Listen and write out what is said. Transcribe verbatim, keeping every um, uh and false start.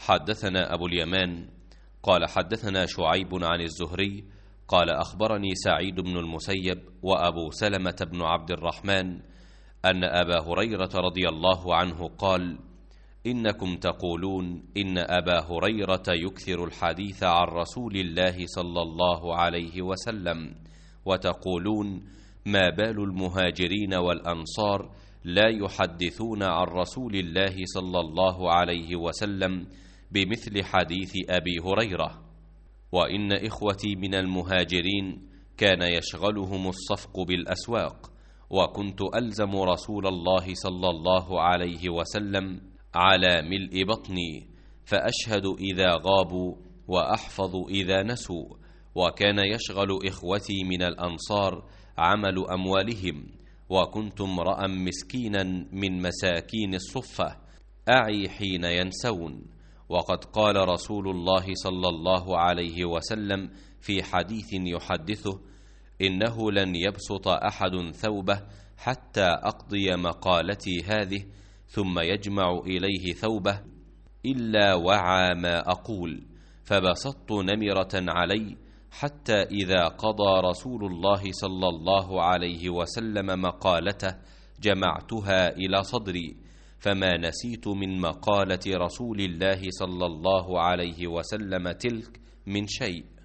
حدثنا أبو اليمان قال حدثنا شعيب عن الزهري قال أخبرني سعيد بن المسيب وأبو سلمة بن عبد الرحمن أن أبا هريرة رضي الله عنه قال: إنكم تقولون إن أبا هريرة يكثر الحديث عن رسول الله صلى الله عليه وسلم، وتقولون ما بال المهاجرين والأنصار لا يحدثون عن رسول الله صلى الله عليه وسلم بمثل حديث أبي هريرة. وإن إخوتي من المهاجرين كان يشغلهم الصفق بالأسواق، وكنت ألزم رسول الله صلى الله عليه وسلم على ملء بطني، فأشهد إذا غابوا وأحفظ إذا نسوا. وكان يشغل إخوتي من الأنصار عمل أموالهم، وكنت امرأ مسكينا من مساكين الصفة أعي حين ينسون. وقد قال رسول الله صلى الله عليه وسلم في حديث يحدثه: إنه لن يبسط أحد ثوبه حتى أقضي مقالتي هذه ثم يجمع إليه ثوبه إلا وعى ما أقول، فبسطت نمرة علي حتى إذا قضى رسول الله صلى الله عليه وسلم مقالته جمعتها إلى صدري، فما نسيت من مقالة رسول الله صلى الله عليه وسلم تلك من شيء.